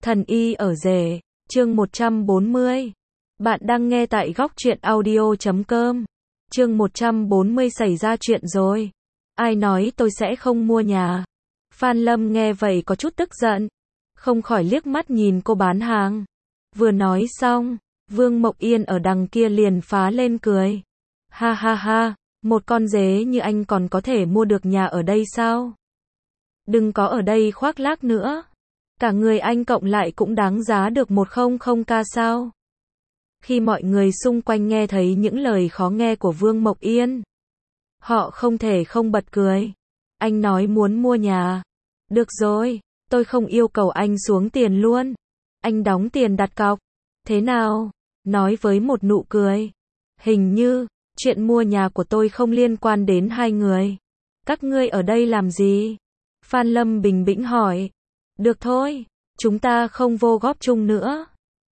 Thần y ở rể, chương 140. Bạn đang nghe tại góc truyện audio.com. Chương 140 xảy ra chuyện rồi. Ai nói tôi sẽ không mua nhà? Phan Lâm nghe vậy có chút tức giận, không khỏi liếc mắt nhìn cô bán hàng. Vừa nói xong, Vương Mộc Yên ở đằng kia liền phá lên cười. Ha ha ha, một con dế như anh còn có thể mua được nhà ở đây sao? Đừng có ở đây khoác lác nữa. Cả người anh cộng lại cũng đáng giá được 100k sao? Khi mọi người xung quanh nghe thấy những lời khó nghe của Vương Mộc Yên, họ không thể không bật cười. Anh nói muốn mua nhà. Được rồi, tôi không yêu cầu anh xuống tiền luôn. Anh đóng tiền đặt cọc. Thế nào? Nói với một nụ cười. Hình như, chuyện mua nhà của tôi không liên quan đến hai người. Các ngươi ở đây làm gì? Phan Lâm bình tĩnh hỏi. Được thôi, chúng ta không vô góp chung nữa.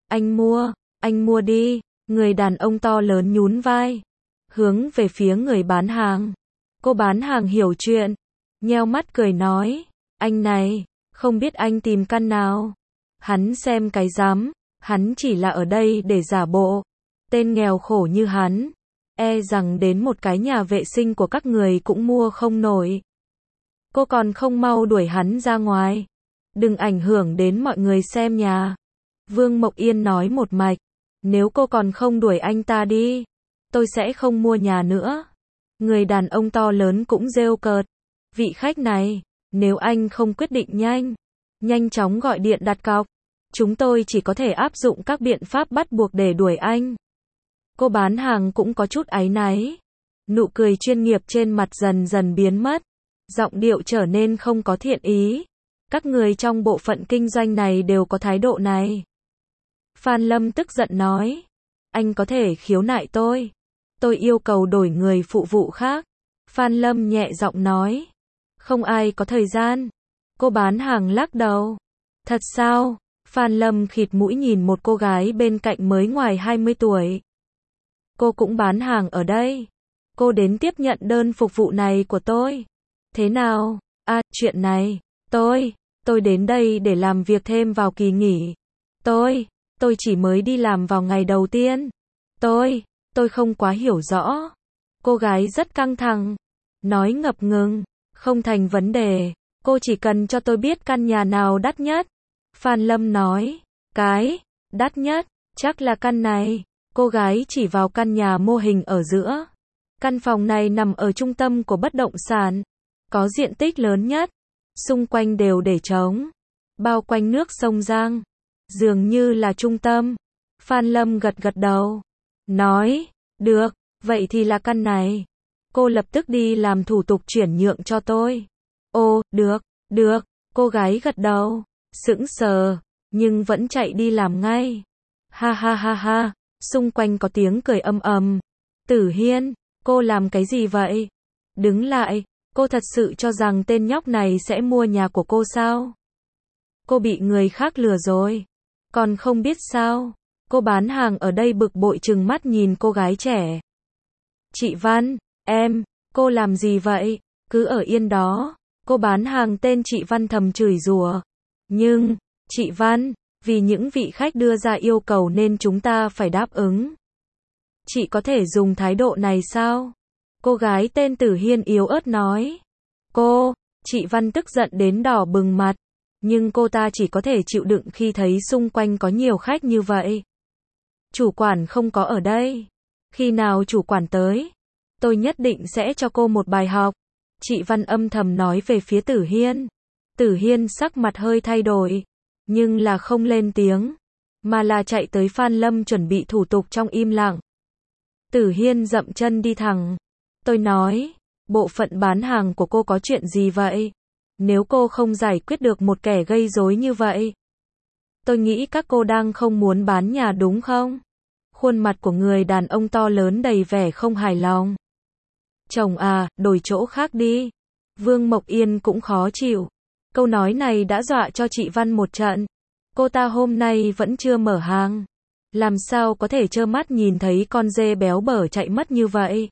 Anh mua đi. Người đàn ông to lớn nhún vai, hướng về phía người bán hàng. Cô bán hàng hiểu chuyện, nheo mắt cười nói, anh này, không biết anh tìm căn nào. Hắn xem cái rắm, hắn chỉ là ở đây để giả bộ. Tên nghèo khổ như hắn, e rằng đến một cái nhà vệ sinh của các người cũng mua không nổi. Cô còn không mau đuổi hắn ra ngoài. Đừng ảnh hưởng đến mọi người xem nhà. Vương Mộc Yên nói một mạch. Nếu cô còn không đuổi anh ta đi, tôi sẽ không mua nhà nữa. Người đàn ông to lớn cũng rêu cợt. Vị khách này, nếu anh không quyết định nhanh chóng gọi điện đặt cọc, chúng tôi chỉ có thể áp dụng các biện pháp bắt buộc để đuổi anh. Cô bán hàng cũng có chút áy náy. Nụ cười chuyên nghiệp trên mặt dần dần biến mất. Giọng điệu trở nên không có thiện ý. Các người trong bộ phận kinh doanh này đều có thái độ này. Phan Lâm tức giận nói. Anh có thể khiếu nại tôi. Tôi yêu cầu đổi người phụ vụ khác. Phan Lâm nhẹ giọng nói. Không ai có thời gian. Cô bán hàng lắc đầu. Thật sao? Phan Lâm khịt mũi nhìn một cô gái bên cạnh mới ngoài 20 tuổi. Cô cũng bán hàng ở đây. Cô đến tiếp nhận đơn phục vụ này của tôi. Thế nào? Chuyện này. Tôi đến đây để làm việc thêm vào kỳ nghỉ. Tôi chỉ mới đi làm vào ngày đầu tiên. Tôi không quá hiểu rõ. Cô gái rất căng thẳng. Nói ngập ngừng. Không thành vấn đề. Cô chỉ cần cho tôi biết căn nhà nào đắt nhất. Phan Lâm nói. Cái đắt nhất, chắc là căn này. Cô gái chỉ vào căn nhà mô hình ở giữa. Căn phòng này nằm ở trung tâm của bất động sản. Có diện tích lớn nhất. Xung quanh đều để trống. Bao quanh nước sông Giang. Dường như là trung tâm. Phan Lâm gật đầu. Nói, được, vậy thì là căn này. Cô lập tức đi làm thủ tục chuyển nhượng cho tôi. Ồ, được, cô gái gật đầu, sững sờ, nhưng vẫn chạy đi làm ngay. Ha ha ha ha, xung quanh có tiếng cười ầm ầm. Tử Hiên, cô làm cái gì vậy? Đứng lại, cô thật sự cho rằng tên nhóc này sẽ mua nhà của cô sao? Cô bị người khác lừa rồi. Còn không biết sao? Cô bán hàng ở đây bực bội trừng mắt nhìn cô gái trẻ. Chị Văn, cô làm gì vậy? Cứ ở yên đó. Cô bán hàng tên chị Văn thầm chửi rủa. Nhưng, chị Văn, vì những vị khách đưa ra yêu cầu nên chúng ta phải đáp ứng. Chị có thể dùng thái độ này sao? Cô gái tên Tử Hiên yếu ớt nói. Chị Văn tức giận đến đỏ bừng mặt. Nhưng cô ta chỉ có thể chịu đựng khi thấy xung quanh có nhiều khách như vậy. Chủ quản không có ở đây. Khi nào chủ quản tới, tôi nhất định sẽ cho cô một bài học. Chị Văn âm thầm nói về phía Tử Hiên. Tử Hiên sắc mặt hơi thay đổi, nhưng là không lên tiếng, mà là chạy tới Phan Lâm chuẩn bị thủ tục trong im lặng. Tử Hiên dậm chân đi thẳng. Tôi nói, bộ phận bán hàng của cô có chuyện gì vậy? Nếu cô không giải quyết được một kẻ gây rối như vậy, tôi nghĩ các cô đang không muốn bán nhà đúng không? Khuôn mặt của người đàn ông to lớn đầy vẻ không hài lòng. Chồng đổi chỗ khác đi. Vương Mộc Yên cũng khó chịu. Câu nói này đã dọa cho chị Văn một trận. Cô ta hôm nay vẫn chưa mở hàng. Làm sao có thể trơ mắt nhìn thấy con dê béo bở chạy mất như vậy?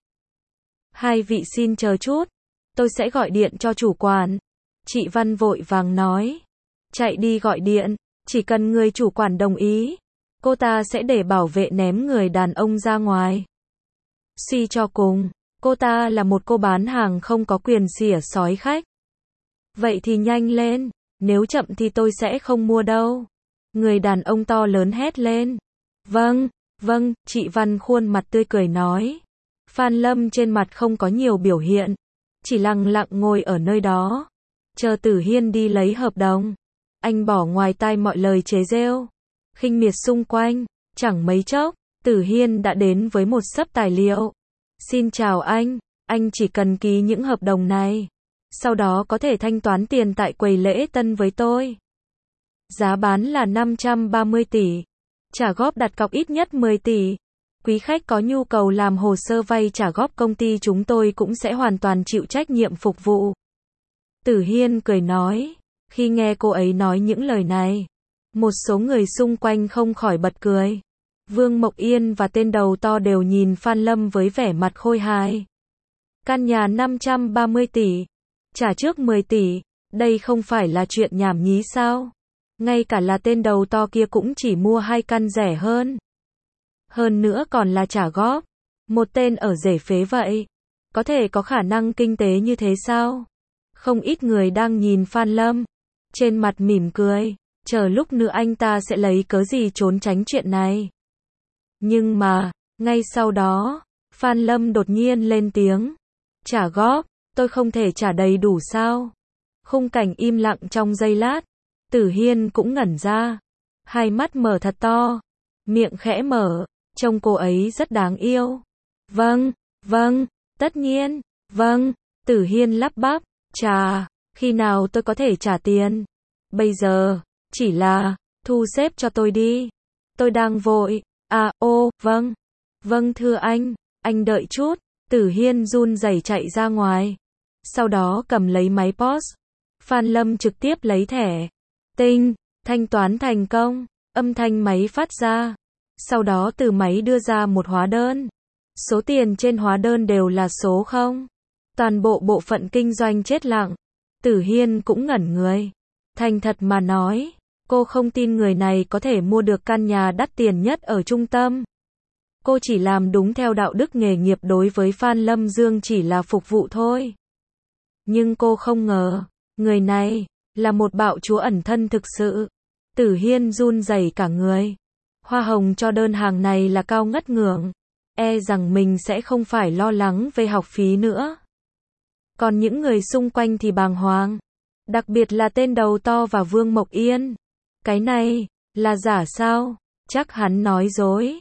Hai vị xin chờ chút. Tôi sẽ gọi điện cho chủ quản. Chị Văn vội vàng nói. Chạy đi gọi điện. Chỉ cần người chủ quản đồng ý, cô ta sẽ để bảo vệ ném người đàn ông ra ngoài. Suy cho cùng, cô ta là một cô bán hàng không có quyền xỉa xói khách. Vậy thì nhanh lên, nếu chậm thì tôi sẽ không mua đâu. Người đàn ông to lớn hét lên. Vâng, vâng, chị Văn khuôn mặt tươi cười nói. Phan Lâm trên mặt không có nhiều biểu hiện, chỉ lặng lặng ngồi ở nơi đó, chờ Tử Hiên đi lấy hợp đồng. Anh bỏ ngoài tai mọi lời chế giễu, khinh miệt xung quanh, chẳng mấy chốc, Tử Hiên đã đến với một xấp tài liệu. Xin chào anh chỉ cần ký những hợp đồng này, sau đó có thể thanh toán tiền tại quầy lễ tân với tôi. Giá bán là 530 tỷ, trả góp đặt cọc ít nhất 10 tỷ. Quý khách có nhu cầu làm hồ sơ vay trả góp công ty chúng tôi cũng sẽ hoàn toàn chịu trách nhiệm phục vụ. Tử Hiên cười nói. Khi nghe cô ấy nói những lời này, một số người xung quanh không khỏi bật cười. Vương Mộc Yên và tên đầu to đều nhìn Phan Lâm với vẻ mặt khôi hài. Căn nhà 530 tỷ, trả trước 10 tỷ, đây không phải là chuyện nhảm nhí sao? Ngay cả là tên đầu to kia cũng chỉ mua 2 căn rẻ hơn. Hơn nữa còn là trả góp. Một tên ở rể phế vậy. Có thể có khả năng kinh tế như thế sao? Không ít người đang nhìn Phan Lâm, trên mặt mỉm cười, chờ lúc nữa anh ta sẽ lấy cớ gì trốn tránh chuyện này. Nhưng mà, ngay sau đó, Phan Lâm đột nhiên lên tiếng. Trả góp, tôi không thể trả đầy đủ sao? Khung cảnh im lặng trong giây lát, Tử Hiên cũng ngẩn ra. Hai mắt mở thật to, miệng khẽ mở, trông cô ấy rất đáng yêu. Vâng, tất nhiên, vâng, Tử Hiên lắp bắp, khi nào tôi có thể trả tiền? Bây giờ, chỉ là, thu xếp cho tôi đi. Tôi đang vội. Vâng thưa anh đợi chút. Tử Hiên run rẩy chạy ra ngoài. Sau đó cầm lấy máy POS. Phan Lâm trực tiếp lấy thẻ. Tinh, thanh toán thành công. Âm thanh máy phát ra. Sau đó từ máy đưa ra một hóa đơn. Số tiền trên hóa đơn đều là số 0. Toàn bộ bộ phận kinh doanh chết lặng. Tử Hiên cũng ngẩn người. Thành thật mà nói, cô không tin người này có thể mua được căn nhà đắt tiền nhất ở trung tâm. Cô chỉ làm đúng theo đạo đức nghề nghiệp đối với Phan Lâm Dương chỉ là phục vụ thôi. Nhưng cô không ngờ, người này là một bạo chúa ẩn thân thực sự. Tử Hiên run rẩy cả người. Hoa hồng cho đơn hàng này là cao ngất ngưỡng. E rằng mình sẽ không phải lo lắng về học phí nữa. Còn những người xung quanh thì bàng hoàng. Đặc biệt là tên đầu to và Vương Mộc Yên. Cái này, là giả sao? Chắc hắn nói dối.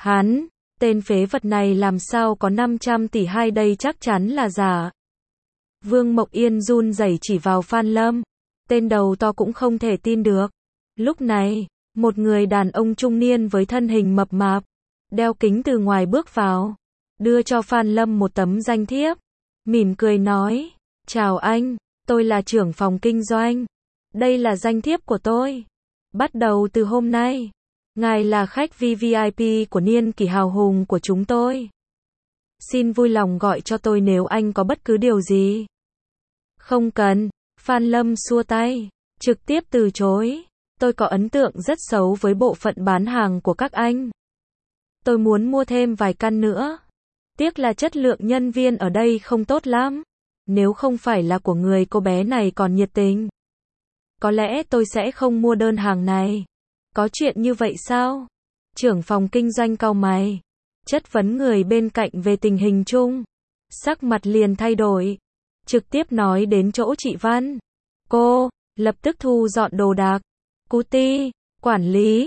Tên phế vật này làm sao có 500 tỷ hai đây chắc chắn là giả. Vương Mộc Yên run rẩy chỉ vào Phan Lâm. Tên đầu to cũng không thể tin được. Lúc này, một người đàn ông trung niên với thân hình mập mạp, đeo kính từ ngoài bước vào, đưa cho Phan Lâm một tấm danh thiếp. Mỉm cười nói, chào anh, tôi là trưởng phòng kinh doanh. Đây là danh thiếp của tôi. Bắt đầu từ hôm nay, ngài là khách VVIP của niên kỷ hào hùng của chúng tôi. Xin vui lòng gọi cho tôi nếu anh có bất cứ điều gì. Không cần, Phan Lâm xua tay, trực tiếp từ chối. Tôi có ấn tượng rất xấu với bộ phận bán hàng của các anh. Tôi muốn mua thêm vài căn nữa. Tiếc là chất lượng nhân viên ở đây không tốt lắm. Nếu không phải là của người cô bé này còn nhiệt tình, có lẽ tôi sẽ không mua đơn hàng này. Có chuyện như vậy sao? Trưởng phòng kinh doanh cau mày, chất vấn người bên cạnh về tình hình chung. Sắc mặt liền thay đổi, trực tiếp nói đến chỗ chị Văn. Cô, lập tức thu dọn đồ đạc. Cutie, quản lý,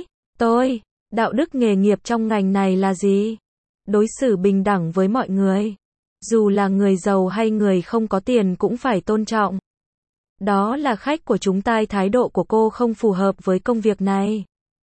đạo đức nghề nghiệp trong ngành này là gì? Đối xử bình đẳng với mọi người. Dù là người giàu hay người không có tiền cũng phải tôn trọng. Đó là khách của chúng ta, thái độ của cô không phù hợp với công việc này.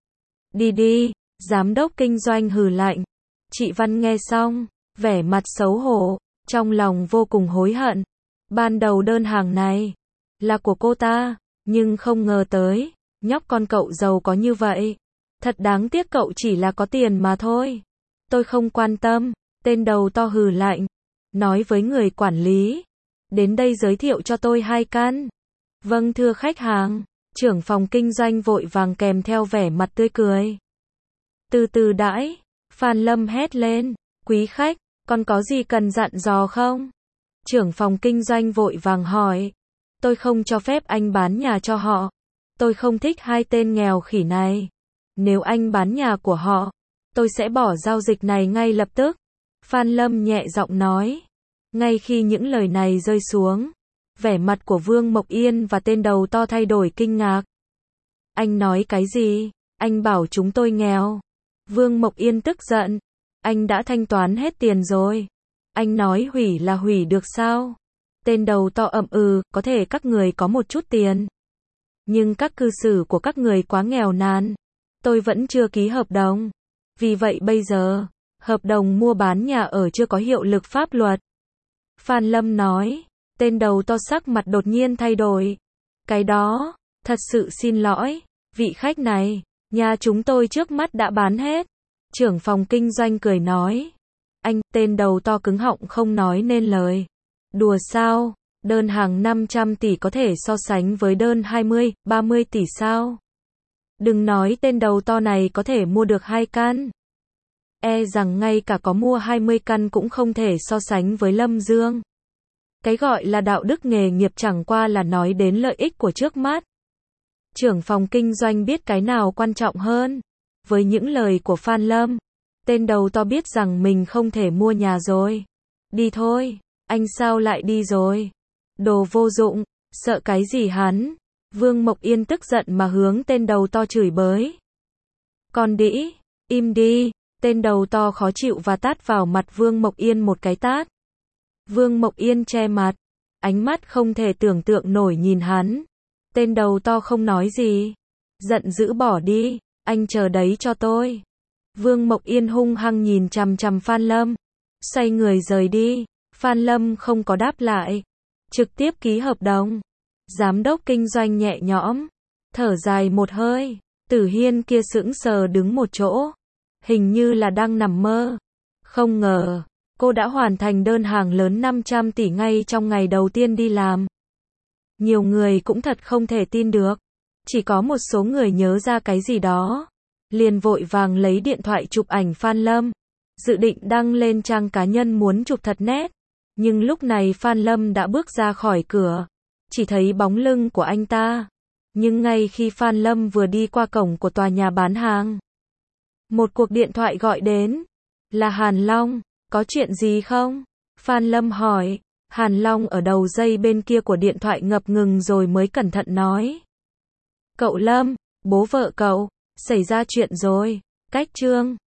Đi, giám đốc kinh doanh hừ lạnh. Chị Văn nghe xong, vẻ mặt xấu hổ, trong lòng vô cùng hối hận. Ban đầu đơn hàng này là của cô ta, nhưng không ngờ tới, nhóc con cậu giàu có như vậy. Thật đáng tiếc cậu chỉ là có tiền mà thôi. Tôi không quan tâm, tên đầu to hừ lạnh, nói với người quản lý. Đến đây giới thiệu cho tôi 2 căn. Vâng thưa khách hàng. Trưởng phòng kinh doanh vội vàng kèm theo vẻ mặt tươi cười. Từ từ đãi, Phan Lâm hét lên, quý khách, còn có gì cần dặn dò không? Trưởng phòng kinh doanh vội vàng hỏi, tôi không cho phép anh bán nhà cho họ. Tôi không thích hai tên nghèo khỉ này. Nếu anh bán nhà của họ, tôi sẽ bỏ giao dịch này ngay lập tức. Phan Lâm nhẹ giọng nói. Ngay khi những lời này rơi xuống, vẻ mặt của Vương Mộc Yên và tên đầu to thay đổi kinh ngạc. Anh nói cái gì? Anh bảo chúng tôi nghèo. Vương Mộc Yên tức giận. Anh đã thanh toán hết tiền rồi. Anh nói hủy là hủy được sao? Tên đầu to ậm ừ, có thể các người có một chút tiền. Nhưng các cư xử của các người quá nghèo nàn. Tôi vẫn chưa ký hợp đồng. Vì vậy bây giờ, hợp đồng mua bán nhà ở chưa có hiệu lực pháp luật. Phan Lâm nói. Tên đầu to sắc mặt đột nhiên thay đổi. Cái đó, thật sự xin lỗi, vị khách này, nhà chúng tôi trước mắt đã bán hết. Trưởng phòng kinh doanh cười nói. Anh, tên đầu to cứng họng không nói nên lời. Đùa sao, đơn hàng 500 tỷ có thể so sánh với đơn 20, 30 tỷ sao? Đừng nói tên đầu to này có thể mua được 2 căn. E rằng ngay cả có mua 20 căn cũng không thể so sánh với Lâm Dương. Cái gọi là đạo đức nghề nghiệp chẳng qua là nói đến lợi ích của trước mắt. Trưởng phòng kinh doanh biết cái nào quan trọng hơn. Với những lời của Phan Lâm, tên đầu to biết rằng mình không thể mua nhà rồi. Đi thôi, anh sao lại đi rồi? Đồ vô dụng, sợ cái gì hắn? Vương Mộc Yên tức giận mà hướng tên đầu to chửi bới. Con đĩ, im đi, tên đầu to khó chịu và tát vào mặt Vương Mộc Yên một cái tát. Vương Mộc Yên che mặt, ánh mắt không thể tưởng tượng nổi nhìn hắn. Tên đầu to không nói gì. Giận dữ bỏ đi, anh chờ đấy cho tôi. Vương Mộc Yên hung hăng nhìn chằm chằm Phan Lâm. Xoay người rời đi, Phan Lâm không có đáp lại. Trực tiếp ký hợp đồng. Giám đốc kinh doanh nhẹ nhõm. Thở dài một hơi. Tử Hiên kia sững sờ đứng một chỗ. Hình như là đang nằm mơ. Không ngờ, cô đã hoàn thành đơn hàng lớn 500 tỷ ngay trong ngày đầu tiên đi làm. Nhiều người cũng thật không thể tin được. Chỉ có một số người nhớ ra cái gì đó. Liền vội vàng lấy điện thoại chụp ảnh Phan Lâm. Dự định đăng lên trang cá nhân muốn chụp thật nét. Nhưng lúc này Phan Lâm đã bước ra khỏi cửa. Chỉ thấy bóng lưng của anh ta. Nhưng ngay khi Phan Lâm vừa đi qua cổng của tòa nhà bán hàng, một cuộc điện thoại gọi đến. Là Hàn Long, có chuyện gì không? Phan Lâm hỏi. Hàn Long ở đầu dây bên kia của điện thoại ngập ngừng rồi mới cẩn thận nói. Cậu Lâm, bố vợ cậu, xảy ra chuyện rồi. Cách Trương